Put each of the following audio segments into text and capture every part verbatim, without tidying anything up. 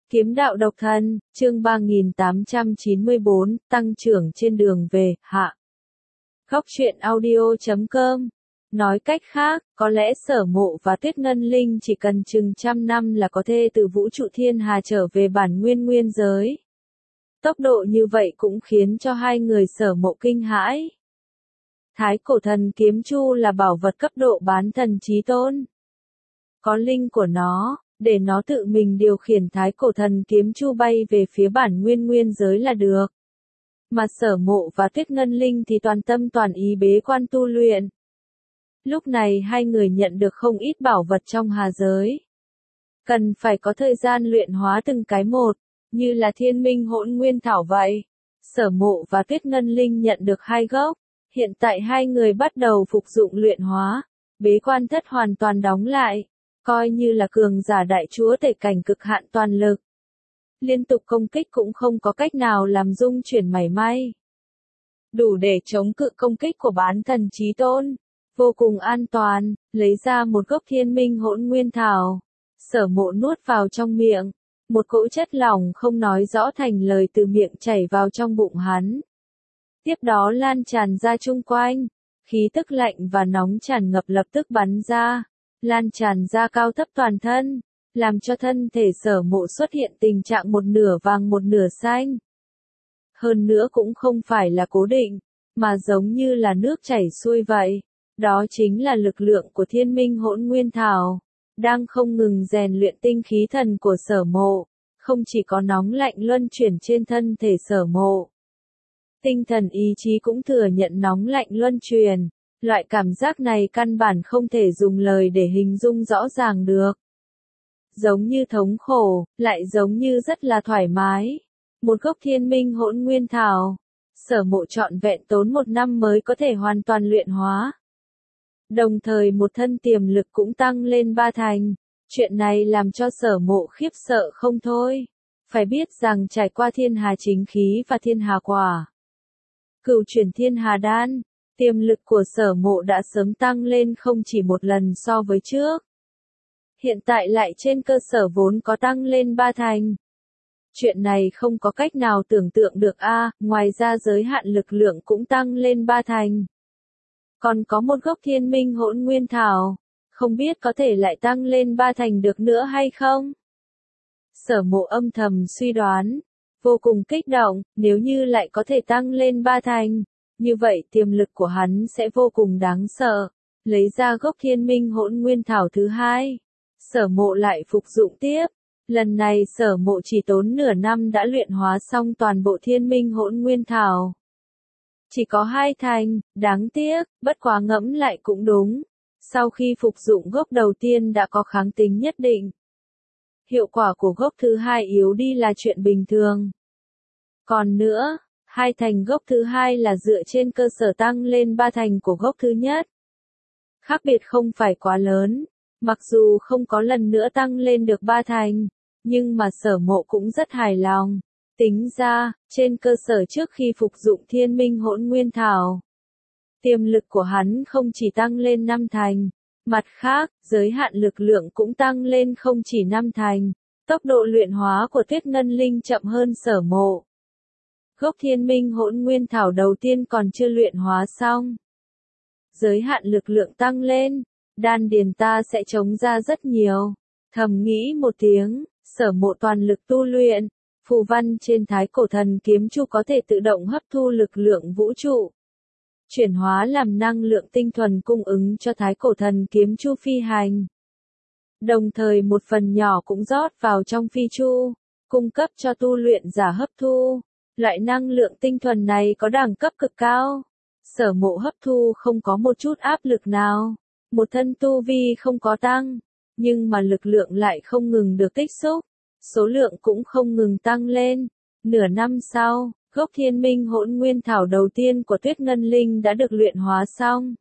Kiếm đạo độc thân, chương ba nghìn tám trăm chín mươi bốn, tăng trưởng trên đường về, hạ. Góc truyện audio chấm com. Nói cách khác, có lẽ Sở Mộ và Tuyết Ngân Linh chỉ cần chừng trăm năm là có thể từ vũ trụ thiên hà trở về bản nguyên nguyên giới. Tốc độ như vậy cũng khiến cho hai người Sở Mộ kinh hãi. Thái cổ thần kiếm chu là bảo vật cấp độ bán thần chí tôn. Có linh của nó, để nó tự mình điều khiển thái cổ thần kiếm chu bay về phía bản nguyên nguyên giới là được. Mà Sở Mộ và Tuyết Ngân Linh thì toàn tâm toàn ý bế quan tu luyện. Lúc này hai người nhận được không ít bảo vật trong hà giới. Cần phải có thời gian luyện hóa từng cái một, như là thiên minh hỗn nguyên thảo vậy. Sở Mộ và Tuyết Ngân Linh nhận được hai gốc, hiện tại hai người bắt đầu phục dụng luyện hóa, bế quan thất hoàn toàn đóng lại, coi như là cường giả đại chúa tể cảnh cực hạn toàn lực. Liên tục công kích cũng không có cách nào làm dung chuyển mảy may. Đủ để chống cự công kích của bán thần chí tôn. Vô cùng an toàn, lấy ra một gốc thiên minh hỗn nguyên thảo. Sở Mộ nuốt vào trong miệng. Một cỗ chất lỏng không nói rõ thành lời từ miệng chảy vào trong bụng hắn. Tiếp đó lan tràn ra chung quanh. Khí tức lạnh và nóng tràn ngập lập tức bắn ra. Lan tràn ra cao thấp toàn thân. Làm cho thân thể Sở Mộ xuất hiện tình trạng một nửa vàng một nửa xanh. Hơn nữa cũng không phải là cố định, mà giống như là nước chảy xuôi vậy. Đó chính là lực lượng của thiên minh hỗn nguyên thảo, đang không ngừng rèn luyện tinh khí thần của Sở Mộ, không chỉ có nóng lạnh luân chuyển trên thân thể Sở Mộ. Tinh thần ý chí cũng thừa nhận nóng lạnh luân chuyển, loại cảm giác này căn bản không thể dùng lời để hình dung rõ ràng được. Giống như thống khổ, lại giống như rất là thoải mái. Một gốc thiên minh hỗn nguyên thảo, Sở Mộ trọn vẹn tốn một năm mới có thể hoàn toàn luyện hóa. Đồng thời một thân tiềm lực cũng tăng lên ba thành. Chuyện này làm cho Sở Mộ khiếp sợ không thôi. Phải biết rằng trải qua thiên hà chính khí và thiên hà quả, cửu chuyển thiên hà đan, tiềm lực của Sở Mộ đã sớm tăng lên không chỉ một lần so với trước. Hiện tại lại trên cơ sở vốn có tăng lên ba thành. Chuyện này không có cách nào tưởng tượng được a, à, ngoài ra giới hạn lực lượng cũng tăng lên ba thành. Còn có một gốc thiên minh hỗn nguyên thảo, không biết có thể lại tăng lên ba thành được nữa hay không? Sở Mộ âm thầm suy đoán, vô cùng kích động, nếu như lại có thể tăng lên ba thành, như vậy tiềm lực của hắn sẽ vô cùng đáng sợ. Lấy ra gốc thiên minh hỗn nguyên thảo thứ hai, Sở Mộ lại phục dụng tiếp. Lần này Sở Mộ chỉ tốn nửa năm đã luyện hóa xong toàn bộ thiên minh hỗn nguyên thảo. Chỉ có hai thành, đáng tiếc, bất quá ngẫm lại cũng đúng. Sau khi phục dụng gốc đầu tiên đã có kháng tính nhất định. Hiệu quả của gốc thứ hai yếu đi là chuyện bình thường. Còn nữa, hai thành gốc thứ hai là dựa trên cơ sở tăng lên ba thành của gốc thứ nhất. Khác biệt không phải quá lớn, mặc dù không có lần nữa tăng lên được ba thành, nhưng mà Sở Mộ cũng rất hài lòng. Tính ra, trên cơ sở trước khi phục dụng thiên minh hỗn nguyên thảo, tiềm lực của hắn không chỉ tăng lên năm thành, mặt khác, giới hạn lực lượng cũng tăng lên không chỉ năm thành, tốc độ luyện hóa của Tuyết Ngân Linh chậm hơn Sở Mộ. Gốc thiên minh hỗn nguyên thảo đầu tiên còn chưa luyện hóa xong. Giới hạn lực lượng tăng lên, đan điền ta sẽ chống ra rất nhiều. Thầm nghĩ một tiếng, Sở Mộ toàn lực tu luyện. Phù văn trên thái cổ thần kiếm chu có thể tự động hấp thu lực lượng vũ trụ, chuyển hóa làm năng lượng tinh thuần cung ứng cho thái cổ thần kiếm chu phi hành. Đồng thời một phần nhỏ cũng rót vào trong phi chu, cung cấp cho tu luyện giả hấp thu. Loại năng lượng tinh thuần này có đẳng cấp cực cao. Sở Mộ hấp thu không có một chút áp lực nào. Một thân tu vi không có tăng, nhưng mà lực lượng lại không ngừng được tích xúc. Số lượng cũng không ngừng tăng lên. Nửa năm sau, gốc thiên minh hỗn nguyên thảo đầu tiên của Tuyết Ngân Linh đã được luyện hóa xong.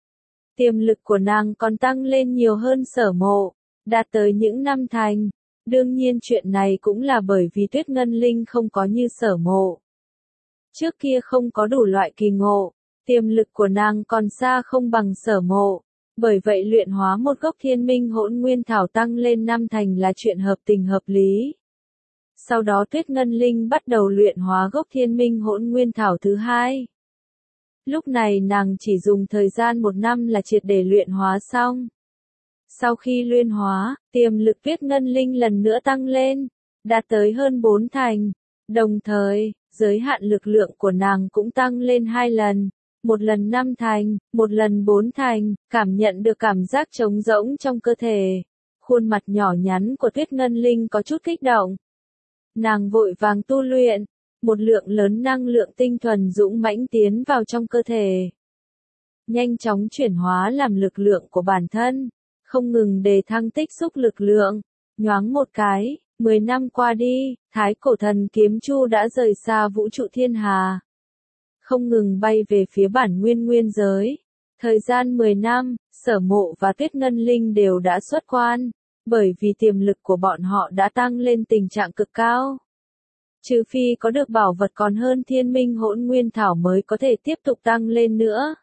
Tiềm lực của nàng còn tăng lên nhiều hơn Sở Mộ, đạt tới những năm thành. Đương nhiên chuyện này cũng là bởi vì Tuyết Ngân Linh không có như Sở Mộ. Trước kia không có đủ loại kỳ ngộ, tiềm lực của nàng còn xa không bằng Sở Mộ. Bởi vậy luyện hóa một gốc thiên minh hỗn nguyên thảo tăng lên năm thành là chuyện hợp tình hợp lý. Sau đó Tuyết Ngân Linh bắt đầu luyện hóa gốc Thiên Minh Hỗn Nguyên Thảo thứ hai. Lúc này nàng chỉ dùng thời gian một năm là triệt để luyện hóa xong. Sau khi luyện hóa, tiềm lực Tuyết Ngân Linh lần nữa tăng lên, đạt tới hơn bốn thành. Đồng thời, giới hạn lực lượng của nàng cũng tăng lên hai lần, một lần năm thành, một lần bốn thành, cảm nhận được cảm giác trống rỗng trong cơ thể. Khuôn mặt nhỏ nhắn của Tuyết Ngân Linh có chút kích động. Nàng vội vàng tu luyện, một lượng lớn năng lượng tinh thuần dũng mãnh tiến vào trong cơ thể. Nhanh chóng chuyển hóa làm lực lượng của bản thân, không ngừng đề thăng tích xúc lực lượng. Nhoáng một cái, mười năm qua đi, Thái Cổ Thần Kiếm Chu đã rời xa vũ trụ thiên hà. Không ngừng bay về phía bản nguyên nguyên giới. Thời gian mười năm, Sở Mộ và Tuyết Ngân Linh đều đã xuất quan, bởi vì tiềm lực của bọn họ đã tăng lên tình trạng cực cao. Trừ phi có được bảo vật còn hơn Thiên Minh Hỗn Nguyên Thảo mới có thể tiếp tục tăng lên nữa.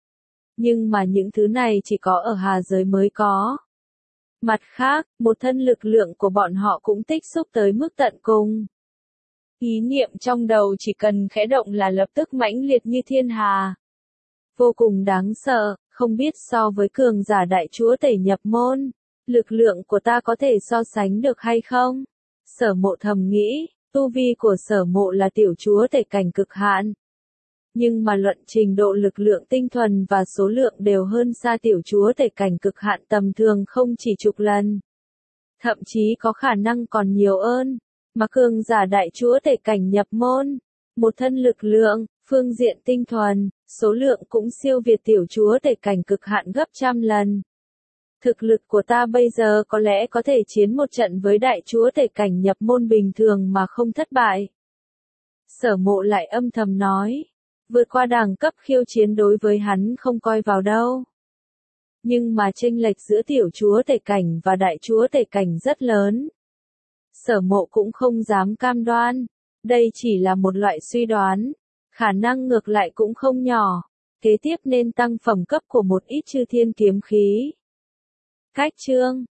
Nhưng mà những thứ này chỉ có ở hà giới mới có. Mặt khác, một thân lực lượng của bọn họ cũng tích xúc tới mức tận cùng. Ý niệm trong đầu chỉ cần khẽ động là lập tức mãnh liệt như thiên hà. Vô cùng đáng sợ, không biết so với cường giả đại chúa tể nhập môn, lực lượng của ta có thể so sánh được hay không? Sở Mộ thầm nghĩ, tu vi của Sở Mộ là tiểu chúa tể cảnh cực hạn. Nhưng mà luận trình độ lực lượng tinh thuần và số lượng đều hơn xa tiểu chúa tể cảnh cực hạn tầm thường không chỉ chục lần. Thậm chí có khả năng còn nhiều hơn, mà cường giả đại chúa tể cảnh nhập môn, một thân lực lượng, phương diện tinh thuần, số lượng cũng siêu việt tiểu chúa tể cảnh cực hạn gấp trăm lần. Thực lực của ta bây giờ có lẽ có thể chiến một trận với đại chúa tể cảnh nhập môn bình thường mà không thất bại. Sở Mộ lại âm thầm nói. Vượt qua đẳng cấp khiêu chiến đối với hắn không coi vào đâu. Nhưng mà chênh lệch giữa tiểu chúa tể cảnh và đại chúa tể cảnh rất lớn. Sở Mộ cũng không dám cam đoan. Đây chỉ là một loại suy đoán. Khả năng ngược lại cũng không nhỏ. Kế tiếp nên tăng phẩm cấp của một ít chư thiên kiếm khí. Cách chương